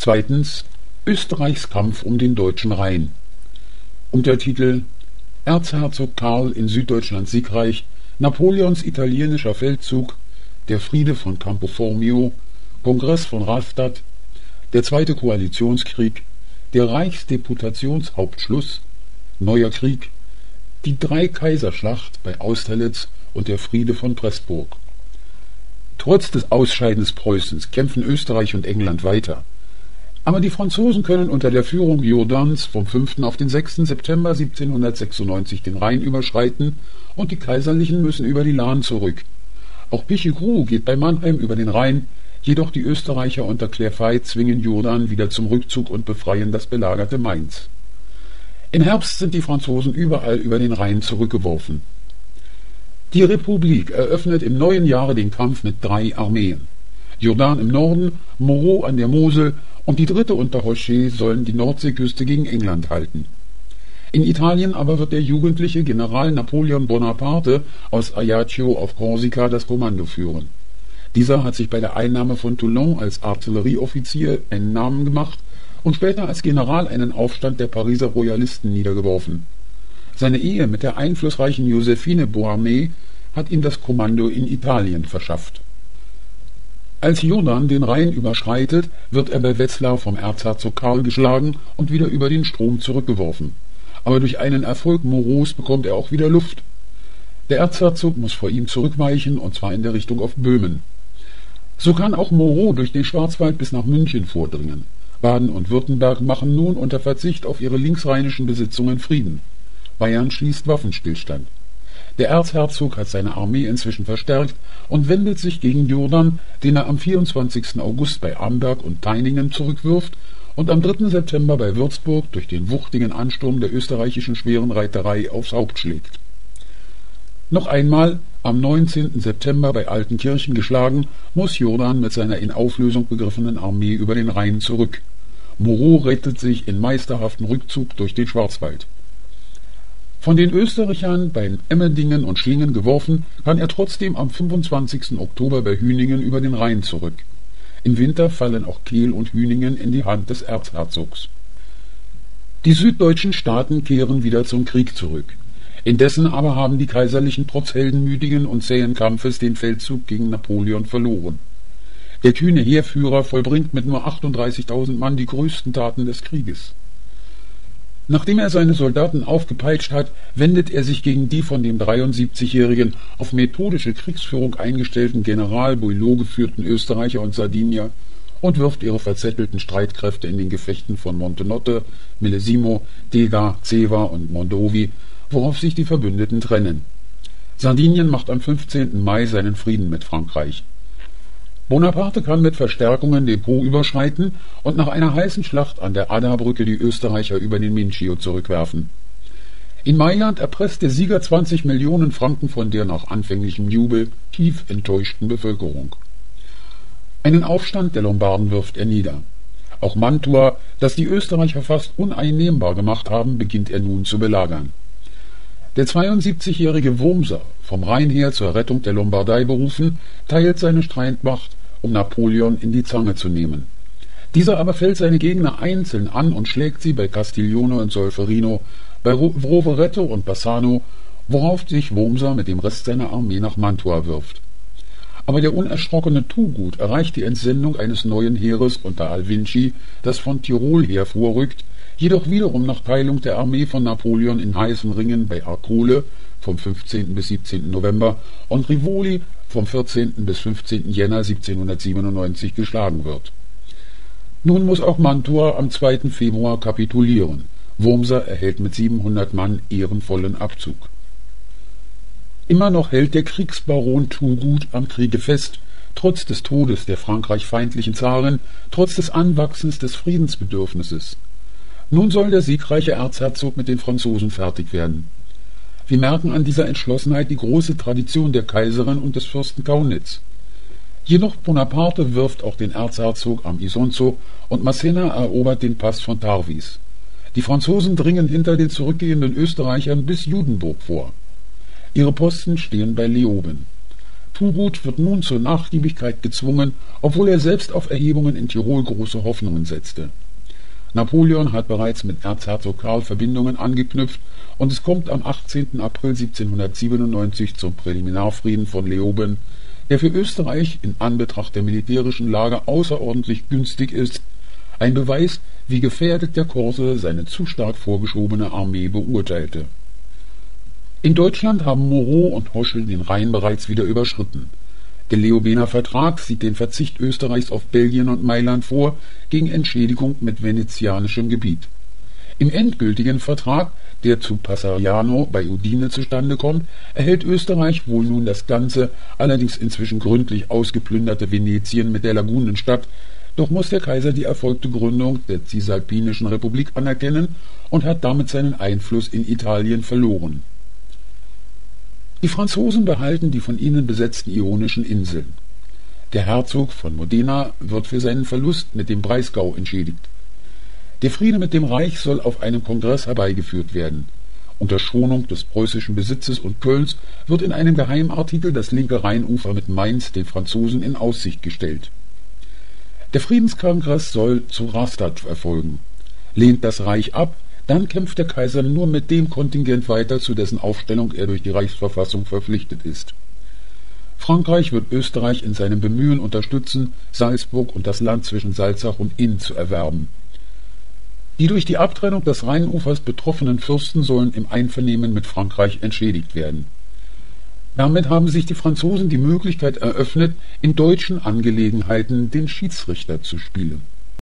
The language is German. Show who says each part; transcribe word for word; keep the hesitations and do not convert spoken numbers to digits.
Speaker 1: Zweitens Österreichs Kampf um den deutschen Rhein. Untertitel: Erzherzog Karl in Süddeutschland siegreich, Napoleons italienischer Feldzug, der Friede von Campo Formio, Kongress von Rastatt, der Zweite Koalitionskrieg, der Reichsdeputationshauptschluss, Neuer Krieg, die Dreikaiserschlacht bei Austerlitz und der Friede von Pressburg. Trotz des Ausscheidens Preußens kämpfen Österreich und England weiter. Aber die Franzosen können unter der Führung Jourdans vom fünften auf den sechsten September siebzehnhundertsechsundneunzig den Rhein überschreiten und die Kaiserlichen müssen über die Lahn zurück. Auch Pichegru geht bei Mannheim über den Rhein, jedoch die Österreicher unter Clerfay zwingen Jourdan wieder zum Rückzug und befreien das belagerte Mainz. Im Herbst sind die Franzosen überall über den Rhein zurückgeworfen. Die Republik eröffnet im neuen Jahre den Kampf mit drei Armeen. Jourdan im Norden, Moreau an der Mosel und die dritte unter Hoche sollen die Nordseeküste gegen England halten. In Italien aber wird der jugendliche General Napoleon Bonaparte aus Ajaccio auf Korsika das Kommando führen. Dieser hat sich bei der Einnahme von Toulon als Artillerieoffizier einen Namen gemacht und später als General einen Aufstand der Pariser Royalisten niedergeworfen. Seine Ehe mit der einflussreichen Josephine Beauharnais hat ihm das Kommando in Italien verschafft. Als Jourdan den Rhein überschreitet, wird er bei Wetzlar vom Erzherzog Karl geschlagen und wieder über den Strom zurückgeworfen. Aber durch einen Erfolg Moreaus bekommt er auch wieder Luft. Der Erzherzog muss vor ihm zurückweichen, und zwar in der Richtung auf Böhmen. So kann auch Moreau durch den Schwarzwald bis nach München vordringen. Baden und Württemberg machen nun unter Verzicht auf ihre linksrheinischen Besitzungen Frieden. Bayern schließt Waffenstillstand. Der Erzherzog hat seine Armee inzwischen verstärkt und wendet sich gegen Jourdan, den er am vierundzwanzigsten August bei Amberg und Teiningen zurückwirft und am dritten September bei Würzburg durch den wuchtigen Ansturm der österreichischen schweren Reiterei aufs Haupt schlägt. Noch einmal, am neunzehnten September bei Altenkirchen geschlagen, muss Jourdan mit seiner in Auflösung begriffenen Armee über den Rhein zurück. Moreau rettet sich in meisterhaftem Rückzug durch den Schwarzwald. Von den Österreichern bei Emmendingen und Schlingen geworfen, kann er trotzdem am fünfundzwanzigsten Oktober bei Hüningen über den Rhein zurück. Im Winter fallen auch Kehl und Hüningen in die Hand des Erzherzogs. Die süddeutschen Staaten kehren wieder zum Krieg zurück. Indessen aber haben die Kaiserlichen trotz heldenmütigen und zähen Kampfes den Feldzug gegen Napoleon verloren. Der kühne Heerführer vollbringt mit nur achtunddreißigtausend Mann die größten Taten des Krieges. Nachdem er seine Soldaten aufgepeitscht hat, wendet er sich gegen die von dem dreiundsiebzigjährigen auf methodische Kriegsführung eingestellten General Bulow geführten Österreicher und Sardinier und wirft ihre verzettelten Streitkräfte in den Gefechten von Montenotte, Millesimo, Dega, Ceva und Mondovi, worauf sich die Verbündeten trennen. Sardinien macht am fünfzehnten Mai seinen Frieden mit Frankreich. Bonaparte kann mit Verstärkungen den Po überschreiten und nach einer heißen Schlacht an der Adda-Brücke die Österreicher über den Mincio zurückwerfen. In Mailand erpresst der Sieger zwanzig Millionen Franken von der nach anfänglichem Jubel tief enttäuschten Bevölkerung. Einen Aufstand der Lombarden wirft er nieder. Auch Mantua, das die Österreicher fast uneinnehmbar gemacht haben, beginnt er nun zu belagern. Der zweiundsiebzigjährige Wurmser, vom Rhein her zur Rettung der Lombardei berufen, teilt seine Streitmacht, um Napoleon in die Zange zu nehmen. Dieser aber fällt seine Gegner einzeln an und schlägt sie bei Castiglione und Solferino, bei Rovereto und Bassano, worauf sich Wurmser mit dem Rest seiner Armee nach Mantua wirft. Aber der unerschrockene Thugut erreicht die Entsendung eines neuen Heeres unter Alvinci, das von Tirol her vorrückt, jedoch wiederum nach Teilung der Armee von Napoleon in heißen Ringen bei Arcole vom fünfzehnten bis siebzehnten November und Rivoli vom vierzehnten bis fünfzehnten Jänner siebzehnhundertsiebenundneunzig geschlagen wird. Nun muss auch Mantua am zweiten Februar kapitulieren. Wurmser erhält mit siebenhundert Mann ehrenvollen Abzug. Immer noch hält der Kriegsbaron Thugut am Kriege fest, trotz des Todes der frankreichfeindlichen Zarin, trotz des Anwachsens des Friedensbedürfnisses. Nun soll der siegreiche Erzherzog mit den Franzosen fertig werden. Wir merken an dieser Entschlossenheit die große Tradition der Kaiserin und des Fürsten Kaunitz. Jedoch Bonaparte wirft auch den Erzherzog am Isonzo und Massena erobert den Pass von Tarvis. Die Franzosen dringen hinter den zurückgehenden Österreichern bis Judenburg vor. Ihre Posten stehen bei Leoben. Turgut wird nun zur Nachgiebigkeit gezwungen, obwohl er selbst auf Erhebungen in Tirol große Hoffnungen setzte. Napoleon hat bereits mit Erzherzog Karl Verbindungen angeknüpft und es kommt am achtzehnten April siebzehnhundertsiebenundneunzig zum Präliminarfrieden von Leoben, der für Österreich in Anbetracht der militärischen Lage außerordentlich günstig ist, ein Beweis, wie gefährdet der Korse seine zu stark vorgeschobene Armee beurteilte. In Deutschland haben Moreau und Hoschel den Rhein bereits wieder überschritten. Der Leobener Vertrag sieht den Verzicht Österreichs auf Belgien und Mailand vor, gegen Entschädigung mit venezianischem Gebiet. Im endgültigen Vertrag, der zu Passariano bei Udine zustande kommt, erhält Österreich wohl nun das ganze, allerdings inzwischen gründlich ausgeplünderte Venetien mit der Lagunenstadt, doch muss der Kaiser die erfolgte Gründung der Cisalpinischen Republik anerkennen und hat damit seinen Einfluss in Italien verloren. Die Franzosen behalten die von ihnen besetzten Ionischen Inseln. Der Herzog von Modena wird für seinen Verlust mit dem Breisgau entschädigt. Der Friede mit dem Reich soll auf einem Kongress herbeigeführt werden. Unter Schonung des preußischen Besitzes und Kölns wird in einem Geheimartikel das linke Rheinufer mit Mainz den Franzosen in Aussicht gestellt. Der Friedenskongress soll zu Rastatt erfolgen. Lehnt das Reich ab, dann kämpft der Kaiser nur mit dem Kontingent weiter, zu dessen Aufstellung er durch die Reichsverfassung verpflichtet ist. Frankreich wird Österreich in seinem Bemühen unterstützen, Salzburg und das Land zwischen Salzach und Inn zu erwerben. Die durch die Abtrennung des Rheinufers betroffenen Fürsten sollen im Einvernehmen mit Frankreich entschädigt werden. Damit haben sich die Franzosen die Möglichkeit eröffnet, in deutschen Angelegenheiten den Schiedsrichter zu spielen.